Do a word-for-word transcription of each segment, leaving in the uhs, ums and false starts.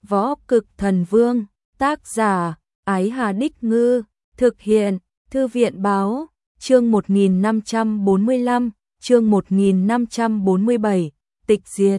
Võ Cực Thần Vương, tác giả, Ái Hà Đích Ngư, thực hiện, Thư viện Báo, chương một nghìn năm trăm bốn mươi lăm, chương một nghìn năm trăm bốn mươi bảy, tịch diệt.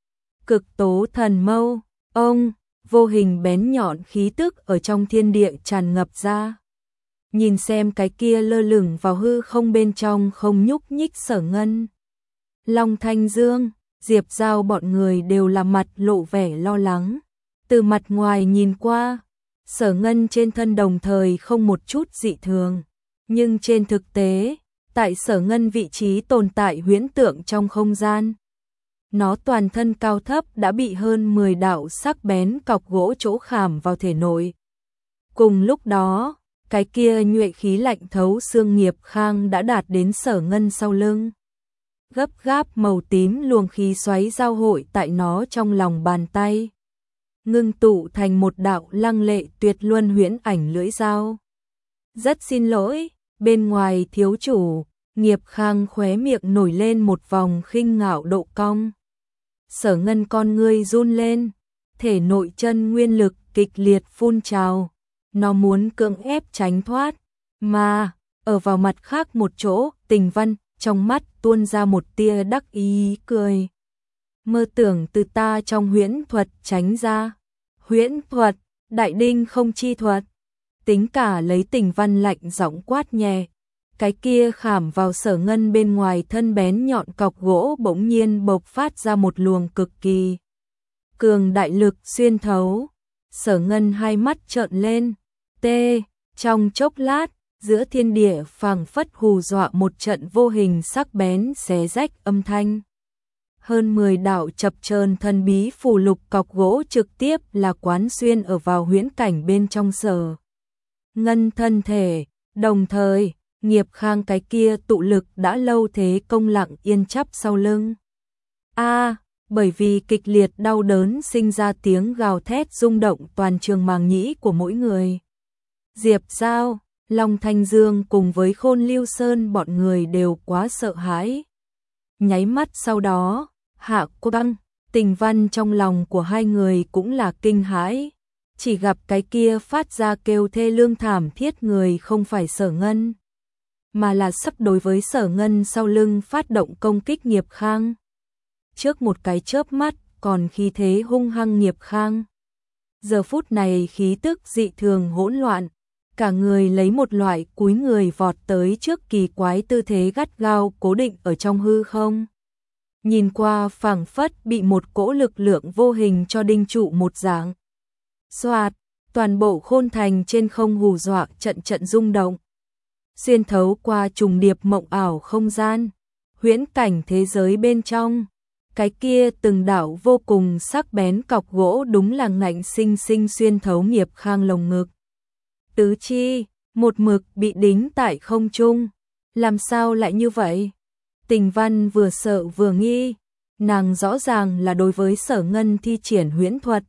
Cực tố thần mâu, ông, vô hình bén nhọn khí tức ở trong thiên địa tràn ngập ra. Nhìn xem cái kia lơ lửng vào hư không bên trong không nhúc nhích Sở Ngân. Long Thanh Dương, Diệp Giao bọn người đều là mặt lộ vẻ lo lắng. Từ mặt ngoài nhìn qua, Sở Ngân trên thân đồng thời không một chút dị thường. Nhưng trên thực tế, tại Sở Ngân vị trí tồn tại huyễn tượng trong không gian. Nó toàn thân cao thấp đã bị hơn mười đạo sắc bén cọc gỗ chỗ khảm vào thể nội. Cùng lúc đó, cái kia nhuệ khí lạnh thấu xương Nghiệp Khang đã đạt đến Sở Ngân sau lưng. Gấp gáp màu tím luồng khí xoáy giao hội tại nó trong lòng bàn tay. Ngưng tụ thành một đạo lăng lệ tuyệt luân huyễn ảnh lưỡi dao. Rất xin lỗi, bên ngoài thiếu chủ, Nghiệp Khang khóe miệng nổi lên một vòng khinh ngạo độ cong. Sở Ngân con ngươi run lên, thể nội chân nguyên lực kịch liệt phun trào. Nó muốn cưỡng ép tránh thoát, mà, ở vào mặt khác một chỗ, Tình Văn, trong mắt tuôn ra một tia đắc ý cười. Mơ tưởng từ ta trong huyễn thuật tránh ra. Huyễn thuật, đại đinh không chi thuật. Tính cả lấy Tình Văn lạnh giọng quát nhẹ. Cái kia khảm vào Sở Ngân bên ngoài thân bén nhọn cọc gỗ bỗng nhiên bộc phát ra một luồng cực kỳ cường đại lực xuyên thấu. Sở Ngân hai mắt trợn lên. Tê, trong chốc lát, giữa thiên địa phảng phất hù dọa một trận vô hình sắc bén xé rách âm thanh. Hơn mười đạo chập chờn thần bí phù lục cọc gỗ trực tiếp là quán xuyên ở vào huyễn cảnh bên trong Sở Ngân thân thể, đồng thời, Nghiệp Khang cái kia tụ lực đã lâu thế công lặng yên chắp sau lưng. A, bởi vì kịch liệt đau đớn sinh ra tiếng gào thét rung động toàn trường màng nhĩ của mỗi người. Diệp Giao, Long Thanh Dương cùng với Khôn Lưu Sơn bọn người đều quá sợ hãi. Nháy mắt sau đó, Hạ Cô Băng, Tình Văn trong lòng của hai người cũng là kinh hãi. Chỉ gặp cái kia phát ra kêu thê lương thảm thiết người không phải Sở Ngân, mà là sắp đối với Sở Ngân sau lưng phát động công kích Nghiệp Khang. Trước một cái chớp mắt, còn khí thế hung hăng Nghiệp Khang. Giờ phút này khí tức dị thường hỗn loạn, cả người lấy một loại cúi người vọt tới trước kỳ quái tư thế gắt gao cố định ở trong hư không. Nhìn qua phảng phất bị một cỗ lực lượng vô hình cho đinh trụ một dạng. Xoạt, toàn bộ khôn thành trên không hù dọa trận trận rung động. Xuyên thấu qua trùng điệp mộng ảo không gian, huyễn cảnh thế giới bên trong. Cái kia từng đạo vô cùng sắc bén cọc gỗ đúng là ngạnh sinh sinh xuyên thấu Nghiệp Khang lồng ngực. Tứ chi, một mực bị đính tại không trung. Làm sao lại như vậy? Tình Văn vừa sợ vừa nghi. Nàng rõ ràng là đối với Sở Ngân thi triển huyễn thuật.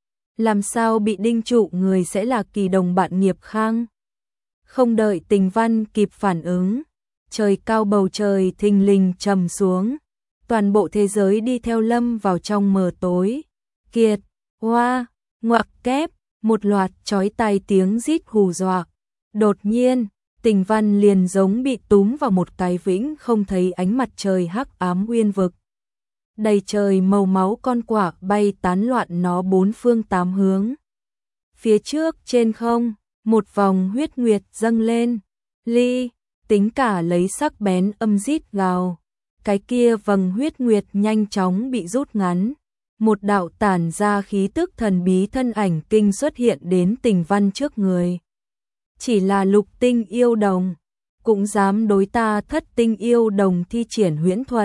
Làm sao bị đinh trụ người sẽ là kỳ đồng bạn Nghiệp Khang? Không đợi Tình Văn kịp phản ứng, trời cao bầu trời thình lình trầm xuống. Toàn bộ thế giới đi theo lâm vào trong mờ tối. Kiệt, hoa, ngoặc kép, một loạt chói tai tiếng rít hù dọa. Đột nhiên, Tình Văn liền giống bị túm vào một cái vĩnh không thấy ánh mặt trời hắc ám uyên vực. Đầy trời màu máu con quạ bay tán loạn nó bốn phương tám hướng. Phía trước trên không, một vòng huyết nguyệt dâng lên. Ly, tính cả lấy sắc bén âm rít gào. Cái kia vầng huyết nguyệt nhanh chóng bị rút ngắn. Một đạo tản ra khí tức thần bí thân ảnh kinh xuất hiện đến Tình Văn trước người. Chỉ là lục tinh yêu đồng, cũng dám đối ta thất tinh yêu đồng thi triển huyễn thuật.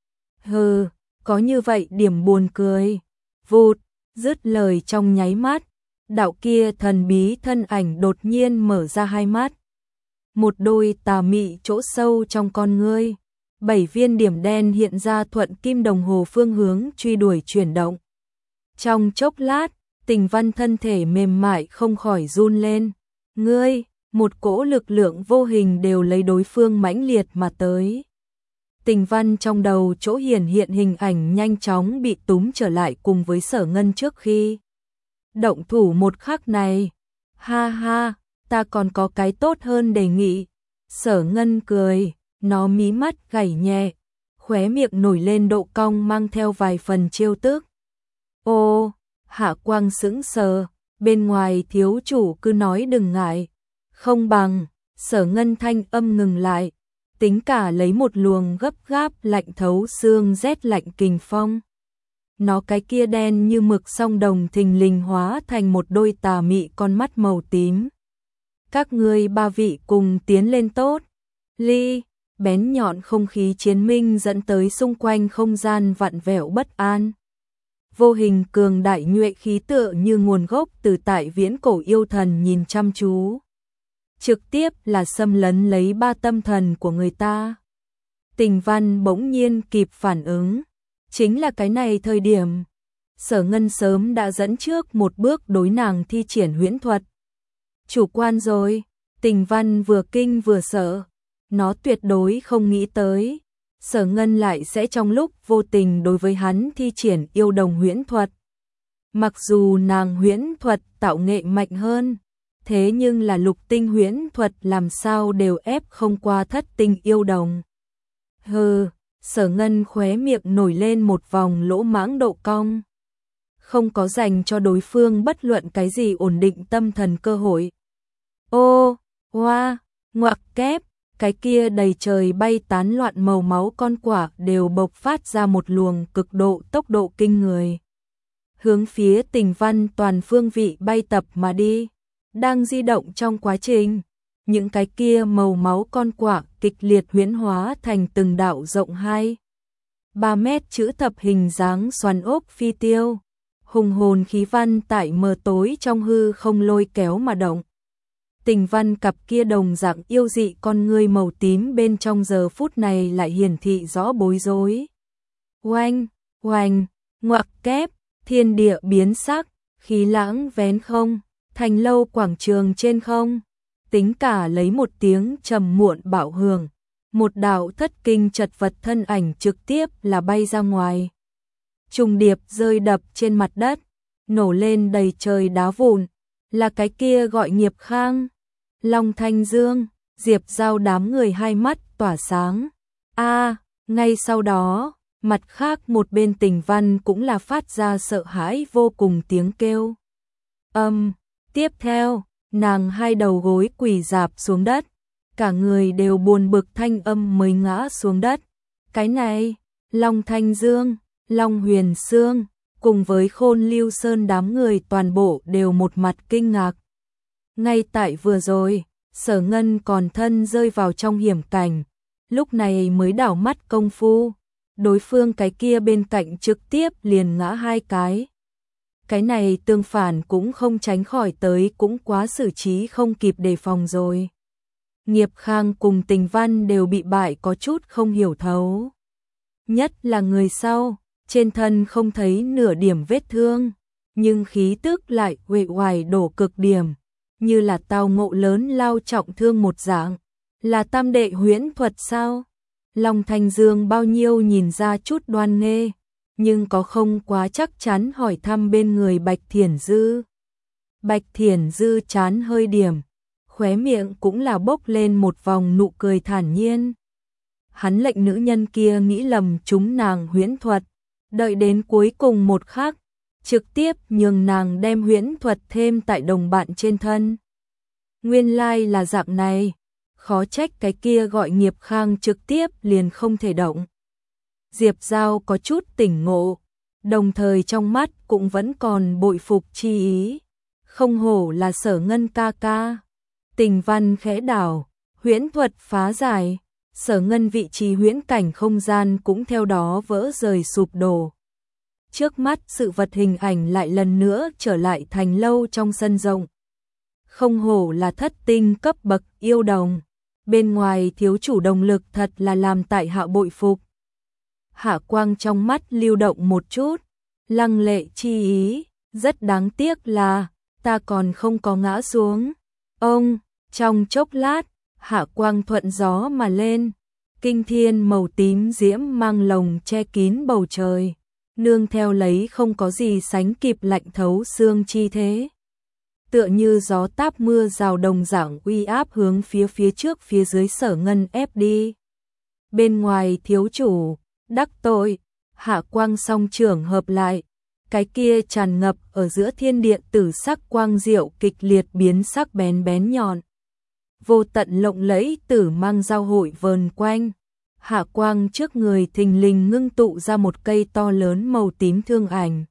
Hừ, có như vậy điểm buồn cười. Vụt, dứt lời trong nháy mắt, đạo kia thần bí thân ảnh đột nhiên mở ra hai mắt. Một đôi tà mị chỗ sâu trong con ngươi. Bảy viên điểm đen hiện ra thuận kim đồng hồ phương hướng truy đuổi chuyển động. Trong chốc lát, Tình Văn thân thể mềm mại không khỏi run lên. Ngươi, một cỗ lực lượng vô hình đều lấy đối phương mãnh liệt mà tới. Tình Văn trong đầu chỗ hiển hiện hình ảnh nhanh chóng bị túm trở lại cùng với Sở Ngân trước khi động thủ một khắc này. Ha ha, ta còn có cái tốt hơn đề nghị. Sở Ngân cười, nó mí mắt gảy nhẹ, khóe miệng nổi lên độ cong mang theo vài phần trêu tức. Ô, Hạ Quang sững sờ, bên ngoài thiếu chủ cứ nói đừng ngại. Không bằng, Sở Ngân thanh âm ngừng lại, tính cả lấy một luồng gấp gáp lạnh thấu xương rét lạnh kình phong. Nó cái kia đen như mực song đồng thình lình hóa thành một đôi tà mị con mắt màu tím. Các ngươi ba vị cùng tiến lên tốt. Ly, bén nhọn không khí chiến minh dẫn tới xung quanh không gian vặn vẹo bất an. Vô hình cường đại nhuệ khí tựa như nguồn gốc từ tại viễn cổ yêu thần nhìn chăm chú. Trực tiếp là xâm lấn lấy ba tâm thần của người ta. Tình Văn bỗng nhiên kịp phản ứng. Chính là cái này thời điểm. Sở Ngân sớm đã dẫn trước một bước đối nàng thi triển huyễn thuật. Chủ quan rồi, Tình Văn vừa kinh vừa sợ. Nó tuyệt đối không nghĩ tới. Sở Ngân lại sẽ trong lúc vô tình đối với hắn thi triển yêu đồng huyễn thuật. Mặc dù nàng huyễn thuật tạo nghệ mạnh hơn, thế nhưng là lục tinh huyễn thuật làm sao đều ép không qua thất tinh yêu đồng. Hừ, Sở Ngân khóe miệng nổi lên một vòng lỗ mãng độ cong. Không có dành cho đối phương bất luận cái gì ổn định tâm thần cơ hội. Ô, hoa, ngoặc kép, cái kia đầy trời bay tán loạn màu máu con quả đều bộc phát ra một luồng cực độ tốc độ kinh người. Hướng phía Tình Văn toàn phương vị bay tập mà đi. Đang di động trong quá trình, những cái kia màu máu con quả kịch liệt huyễn hóa thành từng đạo rộng hai ba mét chữ thập hình dáng xoắn ốc phi tiêu. Hùng hồn khí văn tại mờ tối trong hư không lôi kéo mà động. Tình Văn cặp kia đồng dạng yêu dị con ngươi màu tím bên trong giờ phút này lại hiển thị rõ bối rối. Oanh, oanh, ngoặc kép, thiên địa biến sắc, khí lãng vén không, thành lâu quảng trường trên không. Tính cả lấy một tiếng trầm muộn bạo hưởng, một đạo thất kinh chật vật thân ảnh trực tiếp là bay ra ngoài. Trùng điệp rơi đập trên mặt đất, nổ lên đầy trời đá vụn, là cái kia gọi Nghiệp Khang. Long Thanh Dương, Diệp Giao đám người hai mắt tỏa sáng. A, ngay sau đó, mặt khác một bên Tình Văn cũng là phát ra sợ hãi vô cùng tiếng kêu. Âm, tiếp theo, nàng hai đầu gối quỳ rạp xuống đất, cả người đều buồn bực thanh âm mới ngã xuống đất. Cái này, Long Thanh Dương, Long Huyền Sương, cùng với Khôn Lưu Sơn đám người toàn bộ đều một mặt kinh ngạc. Ngay tại vừa rồi, Sở Ngân còn thân rơi vào trong hiểm cảnh, lúc này mới đảo mắt công phu, đối phương cái kia bên cạnh trực tiếp liền ngã hai cái. Cái này tương phản cũng không tránh khỏi tới cũng quá xử trí không kịp đề phòng rồi. Nghiệp Khang cùng Tình Văn đều bị bại có chút không hiểu thấu. Nhất là người sau, trên thân không thấy nửa điểm vết thương, nhưng khí tức lại uể oải đổ cực điểm, như là tao ngộ lớn lao trọng thương một dạng. Là tam đệ huyễn thuật sao? Long Thanh Dương bao nhiêu nhìn ra chút đoan nghê, nhưng có không quá chắc chắn hỏi thăm bên người Bạch Thiển Dư. Bạch Thiển Dư chán hơi điểm, khóe miệng cũng là bốc lên một vòng nụ cười thản nhiên. Hắn lệnh nữ nhân kia nghĩ lầm chúng nàng huyễn thuật, đợi đến cuối cùng một khắc, trực tiếp nhường nàng đem huyễn thuật thêm tại đồng bạn trên thân. Nguyên lai là dạng này, khó trách cái kia gọi Nghiệp Khang trực tiếp liền không thể động. Diệp Giao có chút tỉnh ngộ, đồng thời trong mắt cũng vẫn còn bội phục chi ý. Không hổ là Sở Ngân ca ca. Tình Văn khẽ đảo, huyễn thuật phá giải, Sở Ngân vị trí huyễn cảnh không gian cũng theo đó vỡ rời sụp đổ. Trước mắt sự vật hình ảnh lại lần nữa trở lại thành lâu trong sân rộng. Không hổ là thất tinh cấp bậc yêu đồng, bên ngoài thiếu chủ động lực thật là làm tại hạ bội phục. Hạ quang trong mắt lưu động một chút, lăng lệ chi ý, rất đáng tiếc là ta còn không có ngã xuống. Ông, trong chốc lát, hạ quang thuận gió mà lên, kinh thiên màu tím diễm mang lồng che kín bầu trời. nương theo lấy không có gì sánh kịp lạnh thấu xương chi thế. Tựa như gió táp mưa rào đồng dạng uy áp hướng phía phía trước phía dưới Sở Ngân ép đi. Bên ngoài thiếu chủ, đắc tội, hạ quang song trưởng hợp lại, cái kia tràn ngập ở giữa thiên địa tử sắc quang diệu kịch liệt biến sắc bén bén nhọn. Vô tận lộng lẫy tử mang giao hội vờn quanh, hạ quang trước người thình lình ngưng tụ ra một cây to lớn màu tím thương ảnh.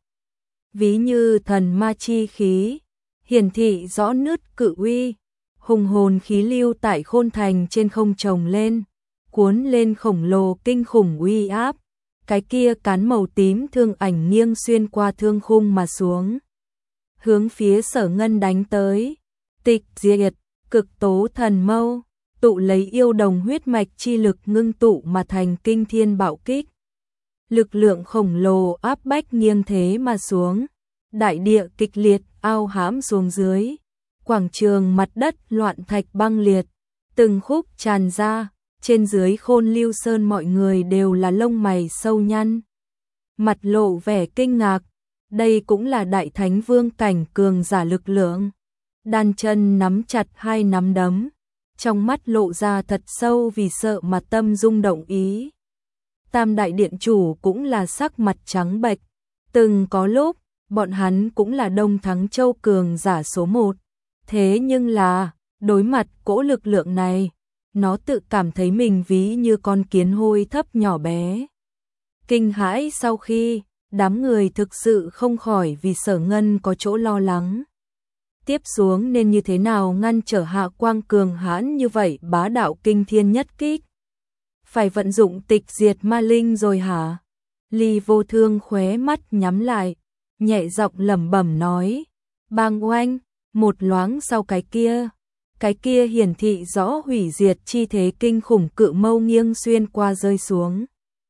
Ví như thần ma chi khí, hiển thị rõ nứt cự uy, hùng hồn khí lưu tại khôn thành trên không trồng lên, cuốn lên khổng lồ kinh khủng uy áp. Cái kia cán màu tím thương ảnh nghiêng xuyên qua thương khung mà xuống, hướng phía Sở Ngân đánh tới. Tịch diệt, cực tố thần mâu, tụ lấy yêu đồng huyết mạch chi lực ngưng tụ mà thành kinh thiên bạo kích. Lực lượng khổng lồ áp bách nghiêng thế mà xuống, đại địa kịch liệt ao hãm xuống dưới, quảng trường mặt đất loạn thạch băng liệt, từng khúc tràn ra. Trên dưới Khôn Lưu Sơn mọi người đều là lông mày sâu nhăn, mặt lộ vẻ kinh ngạc, đây cũng là đại thánh vương cảnh cường giả lực lượng. Đan chân nắm chặt hai nắm đấm, trong mắt lộ ra thật sâu vì sợ mà tâm rung động ý. Tam đại điện chủ cũng là sắc mặt trắng bệch, từng có lúc, bọn hắn cũng là Đông Thắng Châu cường giả số một, thế nhưng là, đối mặt cỗ lực lượng này, nó tự cảm thấy mình ví như con kiến hôi thấp nhỏ bé. Kinh hãi sau khi, đám người thực sự không khỏi vì Sở Ngân có chỗ lo lắng. Tiếp xuống nên như thế nào ngăn trở hạ quang cường hãn như vậy bá đạo kinh thiên nhất kích? Phải vận dụng tịch diệt ma linh rồi hả? Ly Vô Thương khóe mắt nhắm lại, nhẹ giọng lẩm bẩm nói, bang oanh, một loáng sau cái kia. Cái kia hiển thị rõ hủy diệt chi thế kinh khủng cự mâu nghiêng xuyên qua rơi xuống.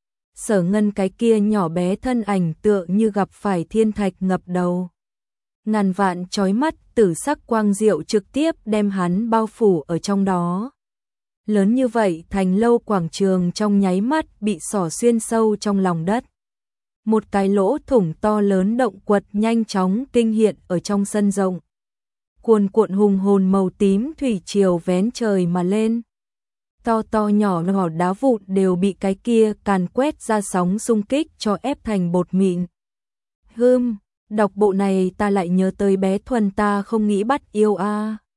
Sở Ngân cái kia nhỏ bé thân ảnh tựa như gặp phải thiên thạch ngập đầu. Ngàn vạn chói mắt tử sắc quang diệu trực tiếp đem hắn bao phủ ở trong đó. Lớn như vậy thành lâu quảng trường trong nháy mắt bị xỏ xuyên sâu trong lòng đất. Một cái lỗ thủng to lớn động quật nhanh chóng kinh hiện ở trong sân rộng. Cuồn cuộn hùng hồn màu tím thủy triều vén trời mà lên. To to nhỏ nhỏ đá vụn đều bị cái kia càn quét ra sóng xung kích cho ép thành bột mịn. Hưm, đọc bộ này ta lại nhớ tới bé Thuần ta không nghĩ bắt yêu a. À.